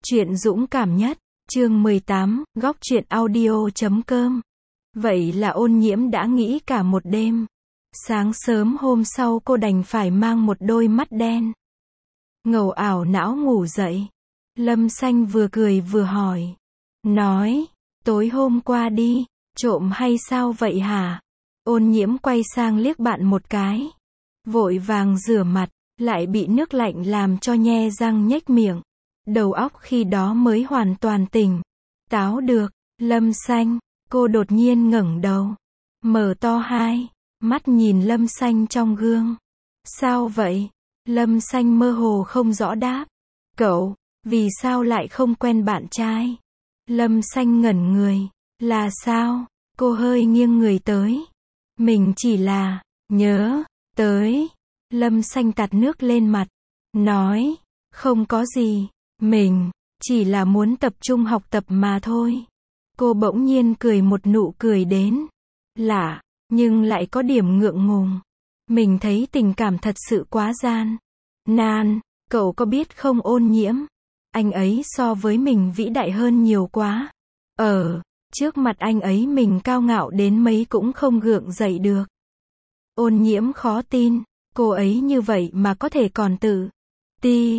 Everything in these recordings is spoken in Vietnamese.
Chuyện dũng cảm nhất, chương 18, góc truyện audio.com. Vậy là Ôn Nhiễm đã nghĩ cả một đêm. Sáng sớm hôm sau cô đành phải mang một đôi mắt đen ngầu ảo não ngủ dậy. Lâm Xanh vừa cười vừa hỏi. Nói, tối hôm qua đi, trộm hay sao vậy hả? Ôn Nhiễm quay sang liếc bạn một cái. Vội vàng rửa mặt, lại bị nước lạnh làm cho nhe răng nhếch miệng. Đầu óc khi đó mới hoàn toàn tỉnh táo được. Lâm Xanh, cô đột nhiên ngẩng đầu, mở to hai mắt nhìn Lâm Xanh trong gương. Sao vậy? Lâm Xanh mơ hồ không rõ đáp. Cậu, vì sao lại không quen bạn trai? Lâm Xanh ngẩn người. Là sao? Cô hơi nghiêng người tới. Mình chỉ là nhớ tới. Lâm Xanh tạt nước lên mặt, nói, không có gì, mình chỉ là muốn tập trung học tập mà thôi. Cô bỗng nhiên cười một nụ cười đến lạ, nhưng lại có điểm ngượng ngùng. Mình thấy tình cảm thật sự quá gian nan, cậu có biết không Ôn Nhiễm? Anh ấy so với mình vĩ đại hơn nhiều quá. Trước mặt anh ấy mình cao ngạo đến mấy cũng không gượng dậy được. Ôn Nhiễm khó tin, cô ấy như vậy mà có thể còn tự ti.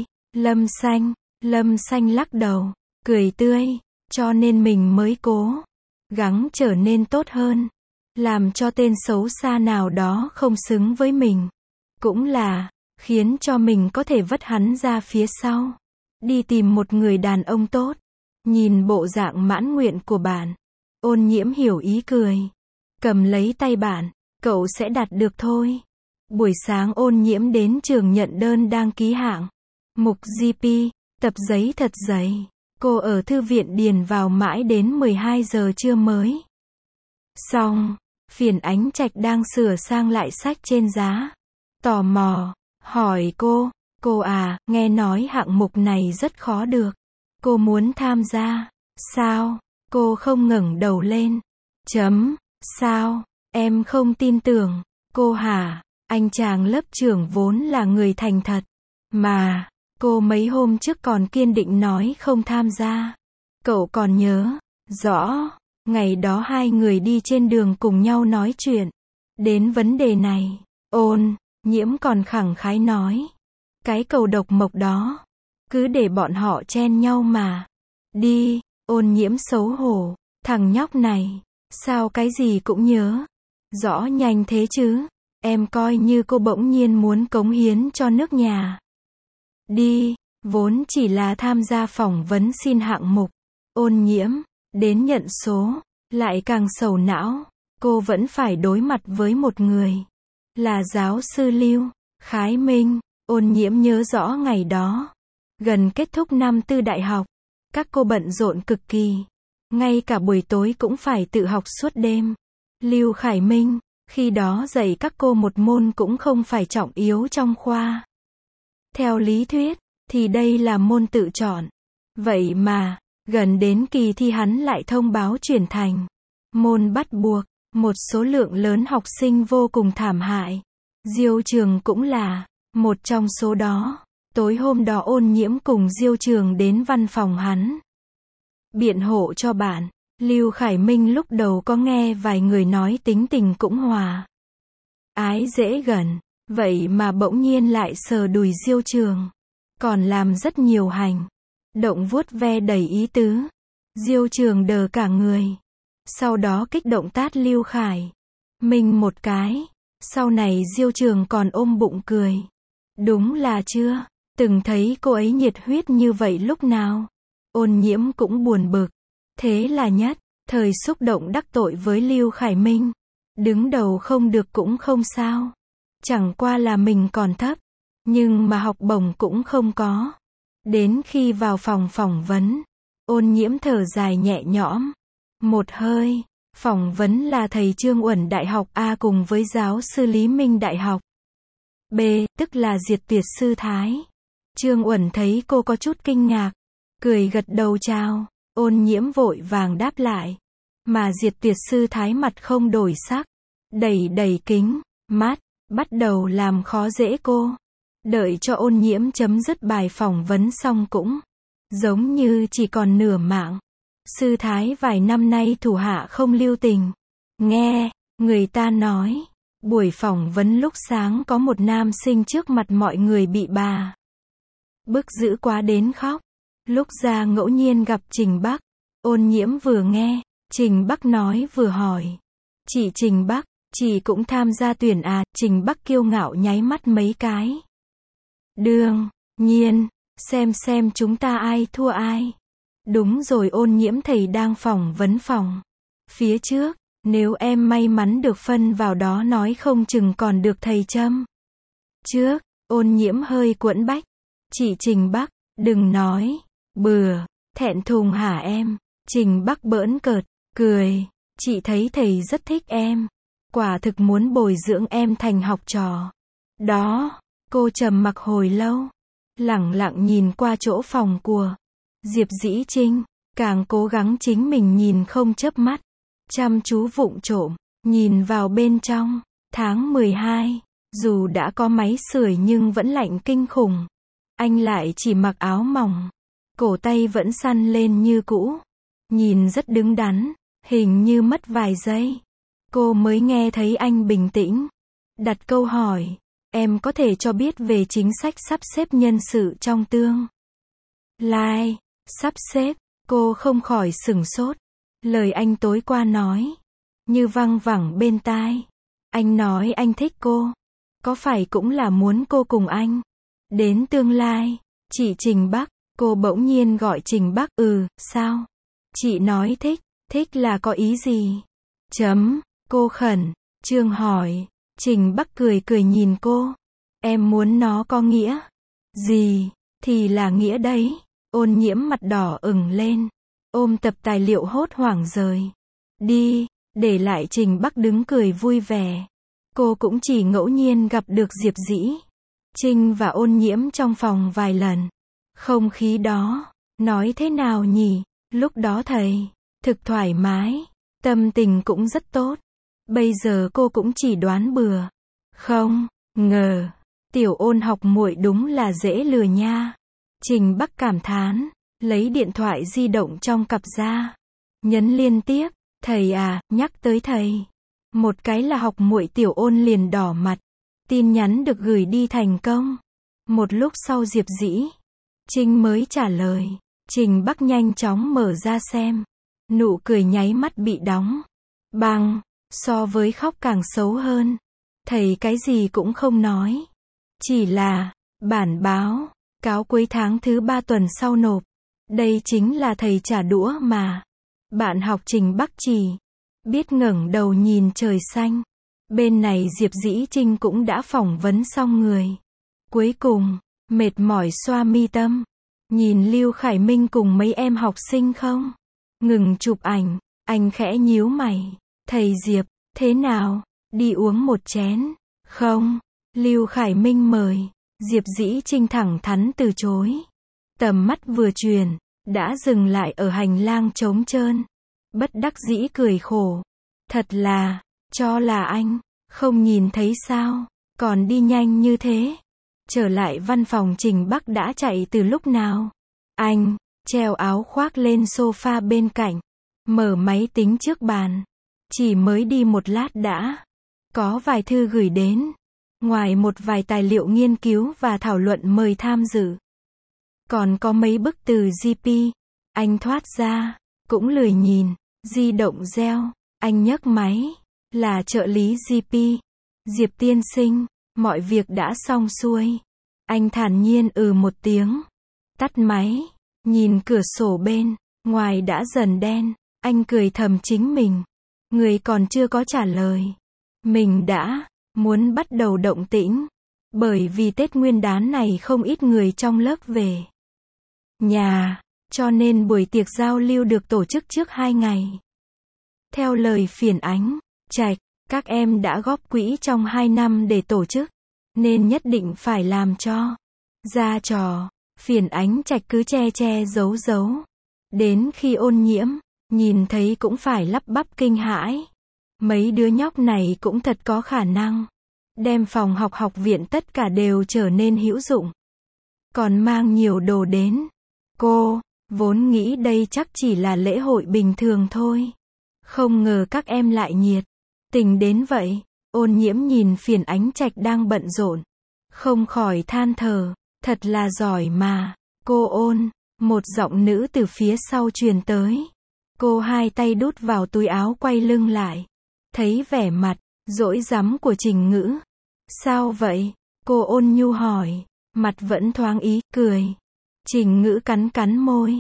Lâm Xanh lắc đầu, cười tươi, cho nên mình mới cố gắng trở nên tốt hơn, làm cho tên xấu xa nào đó không xứng với mình. Cũng là khiến cho mình có thể vứt hắn ra phía sau, đi tìm một người đàn ông tốt. Nhìn bộ dạng mãn nguyện của bạn, Ôn Nhiễm hiểu ý cười, cầm lấy tay bạn, cậu sẽ đạt được thôi. Buổi sáng Ôn Nhiễm đến trường nhận đơn đăng ký hạng mục GP, tập giấy thật dày. Cô ở thư viện điền vào mãi đến 12 giờ trưa mới xong. Phiền Ánh Trạch đang sửa sang lại sách trên giá, tò mò hỏi cô à, nghe nói hạng mục này rất khó được, cô muốn tham gia sao? Cô không ngẩng đầu lên. Sao? Em không tin tưởng cô hả? Anh chàng lớp trưởng vốn là người thành thật mà, cô mấy hôm trước còn kiên định nói không tham gia. Cậu còn nhớ rõ ngày đó hai người đi trên đường cùng nhau nói chuyện đến vấn đề này. Ôn Nhiễm còn khẳng khái nói, cái cầu độc mộc đó, cứ để bọn họ chen nhau mà đi. Ôn Nhiễm xấu hổ, thằng nhóc này, sao cái gì cũng nhớ rõ nhanh thế chứ? Em coi như cô bỗng nhiên muốn cống hiến cho nước nhà đi, vốn chỉ là tham gia phỏng vấn xin hạng mục. Ôn Nhiễm đến nhận số, lại càng sầu não. Cô vẫn phải đối mặt với một người là giáo sư Lưu Khải Minh. Ôn Nhiễm nhớ rõ ngày đó, gần kết thúc năm tư đại học, các cô bận rộn cực kỳ, ngay cả buổi tối cũng phải tự học suốt đêm. Lưu Khải Minh khi đó dạy các cô một môn cũng không phải trọng yếu trong khoa. Theo lý thuyết thì đây là môn tự chọn. Vậy mà gần đến kỳ thi hắn lại thông báo chuyển thành môn bắt buộc. Một số lượng lớn học sinh vô cùng thảm hại. Diêu Trường cũng là một trong số đó. Tối hôm đó Ôn Nhiễm cùng Diêu Trường đến văn phòng hắn biện hộ cho bạn. Lưu Khải Minh lúc đầu có nghe vài người nói tính tình cũng hòa ái dễ gần, vậy mà bỗng nhiên lại sờ đùi Diêu Trường, còn làm rất nhiều hành động vuốt ve đầy ý tứ. Diêu Trường đờ cả người, sau đó kích động tát Lưu Khải Minh một cái. Sau này Diêu Trường còn ôm bụng cười. Đúng là chưa từng thấy cô ấy nhiệt huyết như vậy lúc nào. Ôn Nhiễm cũng buồn bực. Thế là nhất thời xúc động đắc tội với Lưu Khải Minh. Đứng đầu không được cũng không sao, chẳng qua là mình còn thấp, nhưng mà học bổng cũng không có. Đến khi vào phòng phỏng vấn, Ôn Nhiễm thở dài nhẹ nhõm một hơi. Phỏng vấn là thầy Trương Uẩn Đại học A cùng với giáo sư Lý Minh Đại học B, tức là Diệt Tuyệt Sư Thái. Trương Uẩn thấy cô có chút kinh ngạc, cười gật đầu chào. Ôn Nhiễm vội vàng đáp lại, mà Diệt Tuyệt Sư Thái mặt không đổi sắc, đẩy kính mắt, bắt đầu làm khó dễ cô. Đợi cho Ôn Nhiễm chấm dứt bài phỏng vấn xong cũng giống như chỉ còn nửa mạng. Sư thái vài năm nay thủ hạ không lưu tình. Nghe, người ta nói, buổi phỏng vấn lúc sáng có một nam sinh trước mặt mọi người bị bà bức dữ quá đến khóc. Lúc ra ngẫu nhiên gặp Trình Bắc, Ôn Nhiễm vừa nghe, Trình Bắc nói vừa hỏi. Chị Trình Bắc, chị cũng tham gia tuyển à? Trình Bắc kiêu ngạo nháy mắt mấy cái. Đương nhiên, xem chúng ta ai thua ai. Đúng rồi, Ôn Nhiễm thầy đang phỏng vấn phòng phía trước, nếu em may mắn được phân vào đó nói không chừng còn được thầy châm trước. Ôn Nhiễm hơi quẫn bách. Chị Trình Bắc, đừng nói bừa, thẹn thùng hả em? Trình Bắc bỡn cợt, cười. Chị thấy thầy rất thích em, quả thực muốn bồi dưỡng em thành học trò. Đó, cô trầm mặc hồi lâu, lẳng lặng nhìn qua chỗ phòng của Diệp Dĩ Trinh, càng cố gắng chính mình nhìn không chớp mắt, chăm chú vụng trộm, nhìn vào bên trong. Tháng 12, dù đã có máy sưởi nhưng vẫn lạnh kinh khủng. Anh lại chỉ mặc áo mỏng, cổ tay vẫn săn lên như cũ, nhìn rất đứng đắn, hình như mất vài giây. Cô mới nghe thấy anh bình tĩnh đặt câu hỏi, em có thể cho biết về chính sách sắp xếp nhân sự trong tương lai? Sắp xếp, cô không khỏi sửng sốt. Lời anh tối qua nói, như văng vẳng bên tai. Anh nói anh thích cô, có phải cũng là muốn cô cùng anh đến tương lai? Chị Trình Bắc, cô bỗng nhiên gọi Trình Bắc. Sao? Chị nói thích, thích là có ý gì? Cô khẩn trương hỏi. Trình Bắc cười cười nhìn cô. Em muốn nó có nghĩa gì, thì là nghĩa đấy. Ôn Nhiễm mặt đỏ ửng lên, ôm tập tài liệu hốt hoảng rời đi, để lại Trình Bắc đứng cười vui vẻ. Cô cũng chỉ ngẫu nhiên gặp được Diệp Dĩ Trinh và Ôn Nhiễm trong phòng vài lần. Không khí đó, nói thế nào nhỉ? Lúc đó thầy thực thoải mái, tâm tình cũng rất tốt. Bây giờ cô cũng chỉ đoán bừa. Không ngờ, tiểu Ôn học muội đúng là dễ lừa nha. Trình Bắc cảm thán, lấy điện thoại di động trong cặp ra, nhấn liên tiếp. Thầy à, nhắc tới thầy. Một cái là học muội tiểu Ôn liền đỏ mặt. Tin nhắn được gửi đi thành công. Một lúc sau Diệp Dĩ Trinh mới trả lời. Trình Bắc nhanh chóng mở ra xem. Nụ cười nháy mắt bị đóng băng, so với khóc càng xấu hơn. Thầy cái gì cũng không nói, chỉ là bản báo cáo cuối tháng thứ 3 tuần sau nộp. Đây chính là thầy trả đũa mà. Bạn học Trình Bắc chỉ biết ngẩng đầu nhìn trời xanh. Bên này Diệp Dĩ Trinh cũng đã phỏng vấn xong người. Cuối cùng, mệt mỏi xoa mi tâm, nhìn Lưu Khải Minh cùng mấy em học sinh không ngừng chụp ảnh. Anh khẽ nhíu mày. Thầy Diệp, thế nào? Đi uống một chén? Không. Lưu Khải Minh mời. Diệp Dĩ Trinh thẳng thắn từ chối. Tầm mắt vừa chuyển, đã dừng lại ở hành lang trống trơn. Bất đắc dĩ cười khổ. Thật là, cho là anh không nhìn thấy sao? Còn đi nhanh như thế. Trở lại văn phòng Trình Bắc đã chạy từ lúc nào? Anh treo áo khoác lên sofa bên cạnh, mở máy tính trước bàn. Chỉ mới đi một lát đã có vài thư gửi đến. Ngoài một vài tài liệu nghiên cứu và thảo luận mời tham dự, còn có mấy bức từ GP. Anh thoát ra, cũng lười nhìn. Di động reo, anh nhấc máy. Là trợ lý GP. Diệp tiên sinh, mọi việc đã xong xuôi. Anh thản nhiên một tiếng. Tắt máy, nhìn cửa sổ bên ngoài đã dần đen. Anh cười thầm chính mình. Người còn chưa có trả lời. Mình đã muốn bắt đầu động tĩnh. Bởi vì Tết Nguyên đán này không ít người trong lớp về nhà, cho nên buổi tiệc giao lưu được tổ chức trước 2 ngày. Theo lời Phiền Ánh Trạch, các em đã góp quỹ trong 2 năm để tổ chức, nên nhất định phải làm cho ra trò. Phiền Ánh Trạch cứ che giấu. Đến khi Ôn Nhiễm nhìn thấy cũng phải lắp bắp kinh hãi. Mấy đứa nhóc này cũng thật có khả năng đem phòng học viện tất cả đều trở nên hữu dụng. Còn mang nhiều đồ đến. Cô Vốn nghĩ đây chắc chỉ là lễ hội bình thường thôi. Không ngờ các em lại nhiệt tình đến vậy. Ôn Nhiễm nhìn Phiền Ánh Trạch đang bận rộn, không khỏi than thở, thật là giỏi mà. Cô Ôn, một giọng nữ từ phía sau truyền tới. Cô hai tay đút vào túi áo quay lưng lại. Thấy vẻ mặt dỗi dắm của Trình Ngữ. Sao vậy? Cô ôn nhu hỏi, mặt vẫn thoáng ý cười. Trình Ngữ cắn cắn môi.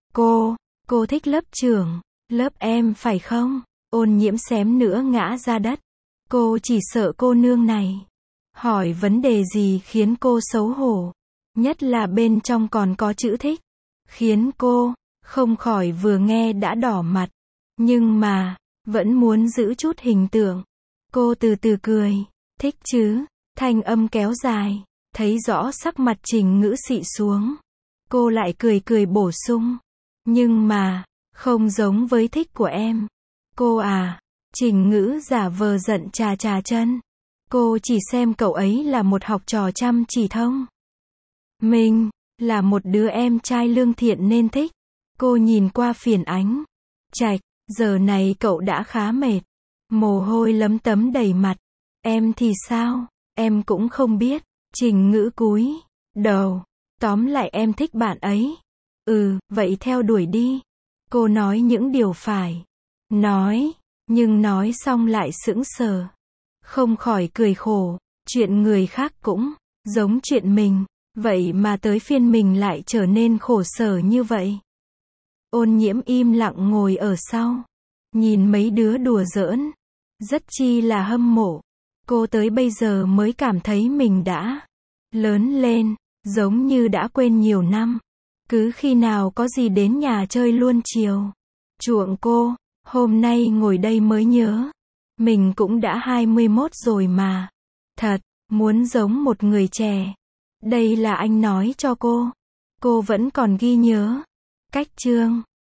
Cô thích lớp trưởng, lớp em phải không? Ôn Nhiễm xém nữa ngã ra đất. Cô chỉ sợ cô nương này hỏi vấn đề gì khiến cô xấu hổ. Nhất là bên trong còn có chữ thích. Khiến cô không khỏi vừa nghe đã đỏ mặt. Nhưng mà vẫn muốn giữ chút hình tượng. Cô từ từ cười. Thích chứ? Thanh âm kéo dài. Thấy rõ sắc mặt Trình Ngữ xị xuống. Cô lại cười cười bổ sung. Nhưng mà không giống với thích của em. Cô à. Trình Ngữ giả vờ giận chà chà chân. Cô chỉ xem cậu ấy là một học trò chăm chỉ thông. Mình là một đứa em trai lương thiện nên thích. Cô nhìn qua Phiền Ánh Trạch. Giờ này cậu đã khá mệt. Mồ hôi lấm tấm đầy mặt. Em thì sao? Em cũng không biết. Trình Ngữ cúi đầu. Tóm lại em thích bạn ấy. Vậy theo đuổi đi. Cô nói những điều phải nói. Nhưng nói xong lại sững sờ. Không khỏi cười khổ. Chuyện người khác cũng giống chuyện mình. Vậy mà tới phiên mình lại trở nên khổ sở như vậy. Ôn Nhiễm im lặng ngồi ở sau. Nhìn mấy đứa đùa giỡn. Rất chi là hâm mộ. Cô tới bây giờ mới cảm thấy mình đã lớn lên. Giống như đã quên nhiều năm. Cứ khi nào có gì đến nhà chơi luôn chiều chuộng cô. Hôm nay ngồi đây mới nhớ. Mình cũng đã 21 rồi mà. Thật, muốn giống một người trẻ. Đây là anh nói cho cô. Cô vẫn còn ghi nhớ. Cách chương